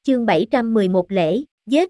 chương 711 lễ, giết.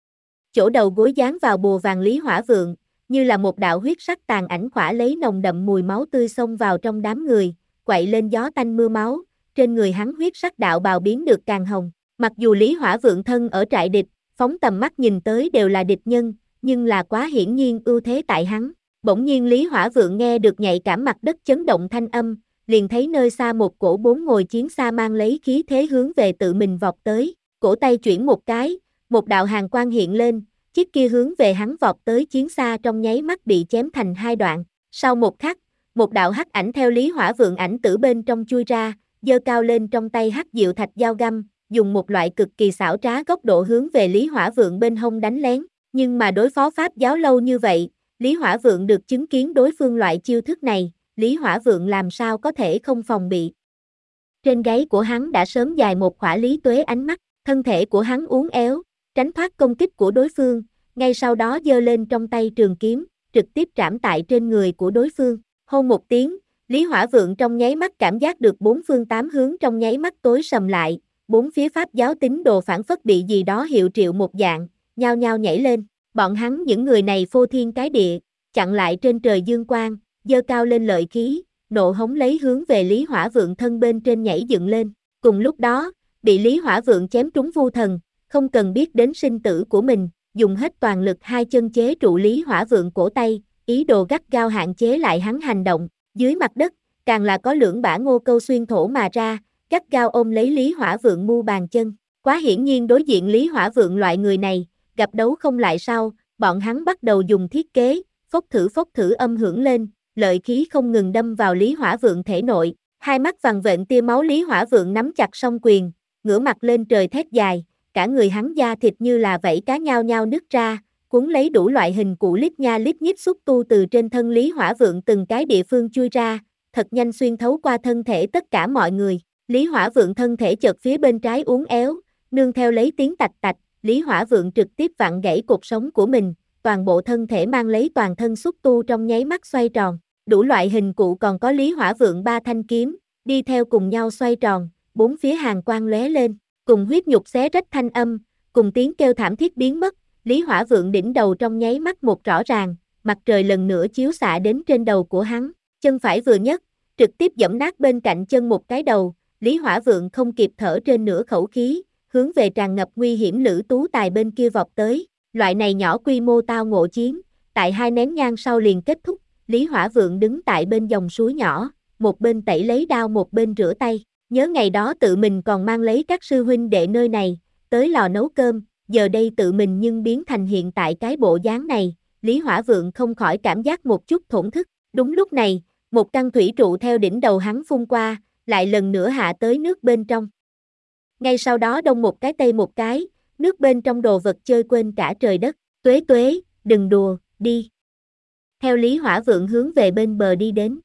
Chỗ đầu gối dán vào bùa vàng Lý Hỏa Vượng, như là một đạo huyết sắc tàn ảnh khỏa lấy nồng đậm mùi máu tươi xông vào trong đám người, quậy lên gió tanh mưa máu, trên người hắn huyết sắc đạo bào biến được càng hồng. Mặc dù Lý Hỏa Vượng thân ở trại địch, phóng tầm mắt nhìn tới đều là địch nhân, nhưng là quá hiển nhiên ưu thế tại hắn. Bỗng nhiên Lý Hỏa Vượng nghe được nhạy cảm mặt đất chấn động thanh âm, liền thấy nơi xa một cổ 4 ngồi chiến xa mang lấy khí thế hướng về tự mình vọt tới, cổ tay chuyển một cái, một đạo hàn quang hiện lên, chiếc kia hướng về hắn vọt tới chiến xa trong nháy mắt bị chém thành hai đoạn. Sau một khắc, một đạo hắc ảnh theo Lý Hỏa Vượng ảnh tử bên trong chui ra, giơ cao lên trong tay hắc diệu thạch dao găm, dùng một loại cực kỳ xảo trá góc độ hướng về Lý Hỏa Vượng bên hông đánh lén, nhưng mà đối phó pháp giáo lâu như vậy, Lý Hỏa Vượng được chứng kiến đối phương loại chiêu thức này, Lý Hỏa Vượng làm sao có thể không phòng bị. Trên gáy của hắn đã sớm dài một khỏa Lý Tuế ánh mắt, thân thể của hắn uốn éo, tránh thoát công kích của đối phương, ngay sau đó giơ lên trong tay trường kiếm, trực tiếp trảm tại trên người của đối phương. Hô một tiếng, Lý Hỏa Vượng trong nháy mắt cảm giác được bốn phương tám hướng trong nháy mắt tối sầm lại, bốn phía pháp giáo tín đồ phản phất bị gì đó hiệu triệu một dạng, nhao nhao nhảy lên. Bọn hắn những người này phô thiên cái địa, chặn lại trên trời dương quang, giơ cao lên lợi khí, nộ hống lấy hướng về Lý Hỏa Vượng thân bên trên nhảy dựng lên. Cùng lúc đó, bị Lý Hỏa Vượng chém trúng vu thần, không cần biết đến sinh tử của mình, dùng hết toàn lực hai chân chế trụ Lý Hỏa Vượng cổ tay, ý đồ gắt gao hạn chế lại hắn hành động. Dưới mặt đất, càng là có lưỡng bả ngô câu xuyên thổ mà ra, gắt gao ôm lấy Lý Hỏa Vượng mu bàn chân. Quá hiển nhiên đối diện Lý Hỏa Vượng loại người này, gặp đấu không lại sau, bọn hắn bắt đầu dùng thiết kế, phốc thử âm hưởng lên, lợi khí không ngừng đâm vào Lý Hỏa Vượng thể nội, hai mắt vằn vện tia máu Lý Hỏa Vượng nắm chặt song quyền, ngửa mặt lên trời thét dài, cả người hắn da thịt như là vảy cá nhao nhao nứt ra, cuốn lấy đủ loại hình cụ lít nha lít nhít xúc tu từ trên thân Lý Hỏa Vượng từng cái địa phương chui ra, thật nhanh xuyên thấu qua thân thể tất cả mọi người. Lý Hỏa Vượng thân thể chợt phía bên trái uốn éo, nương theo lấy tiếng tạch tạch, Lý Hỏa Vượng trực tiếp vặn gãy cột sống của mình, toàn bộ thân thể mang lấy toàn thân xúc tu trong nháy mắt xoay tròn, đủ loại hình cụ còn có Lý Hỏa Vượng ba thanh kiếm, đi theo cùng nhau xoay tròn, bốn phía hàn quang lóe lên, cùng huyết nhục xé rách thanh âm, cùng tiếng kêu thảm thiết biến mất, Lý Hỏa Vượng đỉnh đầu trong nháy mắt một rõ ràng, mặt trời lần nữa chiếu xạ đến trên đầu của hắn, chân phải vừa nhấc, trực tiếp giẫm nát bên cạnh chân một cái đầu, Lý Hỏa Vượng không kịp thở trên nửa khẩu khí, hướng về tràn ngập nguy hiểm Lữ Tú Tài bên kia vọt tới. Loại này nhỏ quy mô tao ngộ chiến, tại 2 nén nhang sau liền kết thúc, Lý Hỏa Vượng đứng tại bên dòng suối nhỏ, một bên tẩy lấy đao một bên rửa tay, nhớ ngày đó tự mình còn mang lấy các sư huynh đệ nơi này, tới lò nấu cơm, giờ đây tự mình nhưng biến thành hiện tại cái bộ dáng này, Lý Hỏa Vượng không khỏi cảm giác một chút thổn thức. Đúng lúc này, một căn thủy trụ theo đỉnh đầu hắn phun qua, lại lần nữa hạ tới nước bên trong. Ngay sau đó đông một cái tây một cái, nước bên trong đồ vật chơi quên cả trời đất, Tuế Tuế, đừng đùa, đi. Theo Lý Hỏa Vượng hướng về bên bờ đi đến.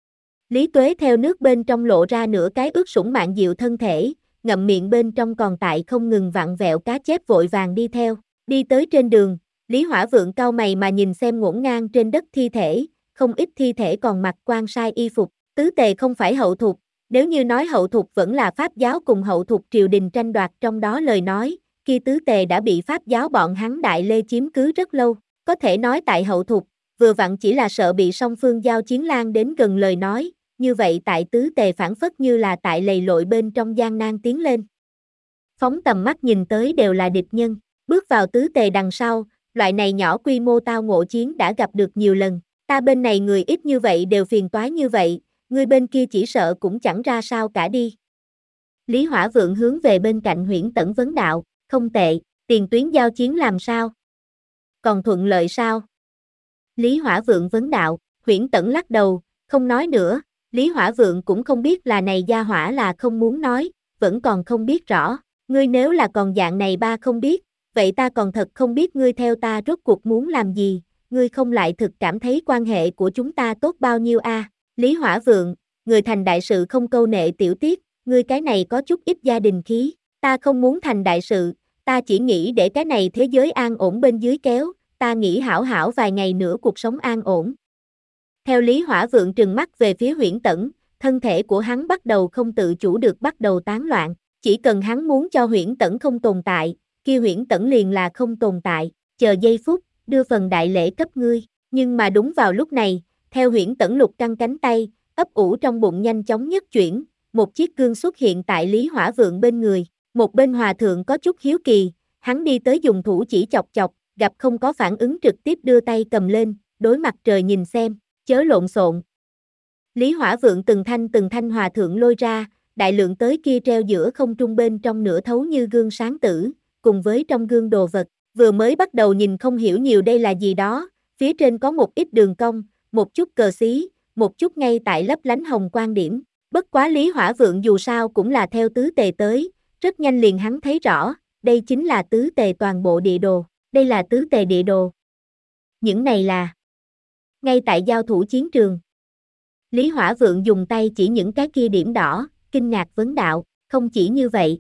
Lý Tuế theo nước bên trong lộ ra nửa cái ướt sũng mạn diệu thân thể, ngậm miệng bên trong còn tại không ngừng vặn vẹo cá chép vội vàng đi theo, đi tới trên đường, Lý Hỏa Vượng cau mày mà nhìn xem ngổn ngang trên đất thi thể, không ít thi thể còn mặc quan sai y phục, tứ tề không phải hậu thục, nếu như nói hậu thục vẫn là pháp giáo cùng hậu thục triều đình tranh đoạt trong đó lời nói, kia tứ tề đã bị pháp giáo bọn hắn Đại Lê chiếm cứ rất lâu, có thể nói tại hậu thục, vừa vặn chỉ là sợ bị song phương giao chiến lan đến gần lời nói, như vậy tại tứ tề phản phất như là tại lầy lội bên trong gian nan tiến lên. Phóng tầm mắt nhìn tới đều là địch nhân, bước vào tứ tề đằng sau, loại này nhỏ quy mô tao ngộ chiến đã gặp được nhiều lần, ta bên này người ít như vậy đều phiền toái như vậy, người bên kia chỉ sợ cũng chẳng ra sao cả đi. Lý Hỏa Vượng hướng về bên cạnh Huyễn Tẩn vấn đạo, không tệ, tiền tuyến giao chiến làm sao? Còn thuận lợi sao? Lý Hỏa Vượng vấn đạo, Huyễn Tẩn lắc đầu, không nói nữa, Lý Hỏa Vượng cũng không biết là này gia hỏa là không muốn nói, vẫn còn không biết rõ, ngươi nếu là còn dạng này ba không biết, vậy ta còn thật không biết ngươi theo ta rốt cuộc muốn làm gì, ngươi không lại thực cảm thấy quan hệ của chúng ta tốt bao nhiêu a? Lý Hỏa Vượng, người thành đại sự không câu nệ tiểu tiết, ngươi cái này có chút ít gia đình khí, ta không muốn thành đại sự, ta chỉ nghĩ để cái này thế giới an ổn bên dưới kéo, ta nghĩ hảo hảo vài ngày nữa cuộc sống an ổn. Theo Lý Hỏa Vượng trừng mắt về phía Huyễn Tẩn, thân thể của hắn bắt đầu không tự chủ được bắt đầu tán loạn, Chỉ cần hắn muốn cho Huyễn Tẫn không tồn tại, kia Huyễn Tẫn liền là không tồn tại, chờ giây phút, đưa phần đại lễ cấp ngươi. Nhưng mà đúng vào lúc này, theo Huyễn Tẫn lục căng cánh tay, ấp ủ trong bụng nhanh chóng nhất chuyển, một chiếc gương xuất hiện tại Lý Hỏa Vượng bên người. Một bên hòa thượng có chút hiếu kỳ, hắn đi tới dùng thủ chỉ chọc chọc, gặp không có phản ứng trực tiếp đưa tay cầm lên, đối mặt trời nhìn xem, chớ lộn xộn. Lý Hỏa Vượng từng thanh hòa thượng lôi ra, đại lượng tới kia treo giữa không trung bên trong nửa thấu như gương sáng tử, cùng với trong gương đồ vật, vừa mới bắt đầu nhìn không hiểu nhiều đây là gì đó, phía trên có một ít đường cong, một chút cờ xí, một chút ngay tại lấp lánh hồng quang điểm, bất quá Lý Hỏa Vượng dù sao cũng là theo tứ tề tới, rất nhanh liền hắn thấy rõ, đây chính là tứ tề toàn bộ địa đồ, đây là tứ tề địa đồ. Những này là ngay tại giao thủ chiến trường. Lý Hỏa Vượng dùng tay chỉ những cái kia điểm đỏ, kinh ngạc vấn đạo, không chỉ như vậy.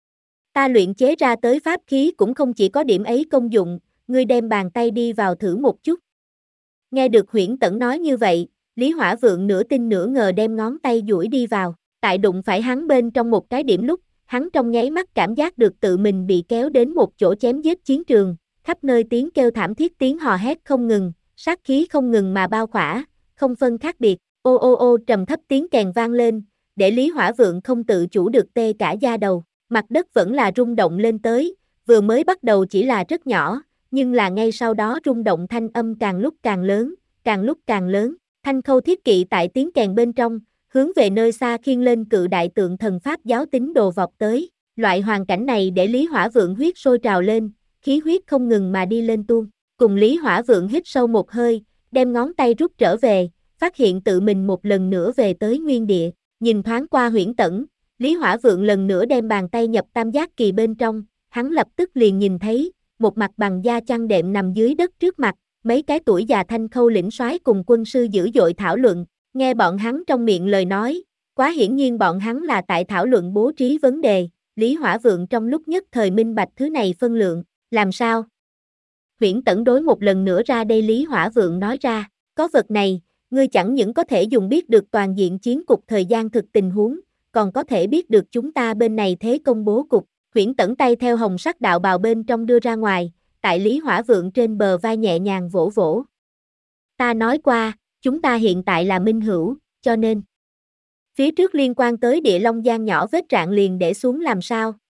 Ta luyện chế ra tới pháp khí cũng không chỉ có điểm ấy công dụng, ngươi đem bàn tay đi vào thử một chút. Nghe được Huyễn Tẫn nói như vậy, Lý Hỏa Vượng nửa tin nửa ngờ đem ngón tay duỗi đi vào, tại đụng phải hắn bên trong một cái điểm lúc, hắn trong nháy mắt cảm giác được tự mình bị kéo đến một chỗ chém giết chiến trường, khắp nơi tiếng kêu thảm thiết tiếng hò hét không ngừng, sát khí không ngừng mà bao khỏa, không phân khác biệt, ô ô ô trầm thấp tiếng kèn vang lên, để Lý Hỏa Vượng không tự chủ được tê cả da đầu, mặt đất vẫn là rung động lên tới, vừa mới bắt đầu chỉ là rất nhỏ, nhưng là ngay sau đó rung động thanh âm càng lúc càng lớn, càng lúc càng lớn, Thanh Khâu thiết kỵ tại tiếng kèn bên trong, hướng về nơi xa khiêng lên cự đại tượng thần pháp giáo tín đồ vọt tới, loại hoàn cảnh này để Lý Hỏa Vượng huyết sôi trào lên, khí huyết không ngừng mà đi lên tuôn, cùng Lý Hỏa Vượng hít sâu một hơi, đem ngón tay rút trở về, phát hiện tự mình một lần nữa về tới nguyên địa, nhìn thoáng qua Huyễn Tẫn, Lý Hỏa Vượng lần nữa đem bàn tay nhập tam giác kỳ bên trong, hắn lập tức liền nhìn thấy, một mặt bằng da chăn đệm nằm dưới đất trước mặt, mấy cái tuổi già Thanh Khâu lĩnh soái cùng quân sư dữ dội thảo luận, nghe bọn hắn trong miệng lời nói, quá hiển nhiên bọn hắn là tại thảo luận bố trí vấn đề, Lý Hỏa Vượng trong lúc nhất thời minh bạch thứ này phân lượng, làm sao? Huyễn Tẫn đối một lần nữa ra đây Lý Hỏa Vượng nói ra, có vật này, ngươi chẳng những có thể dùng biết được toàn diện chiến cục thời gian thực tình huống, còn có thể biết được chúng ta bên này thế công bố cục, Huyễn Tẫn tay theo hồng sắc đạo bào bên trong đưa ra ngoài, tại Lý Hỏa Vượng trên bờ vai nhẹ nhàng vỗ vỗ. Ta nói qua, chúng ta hiện tại là minh hữu, cho nên phía trước liên quan tới địa long giang nhỏ vết rạn liền để xuống làm sao,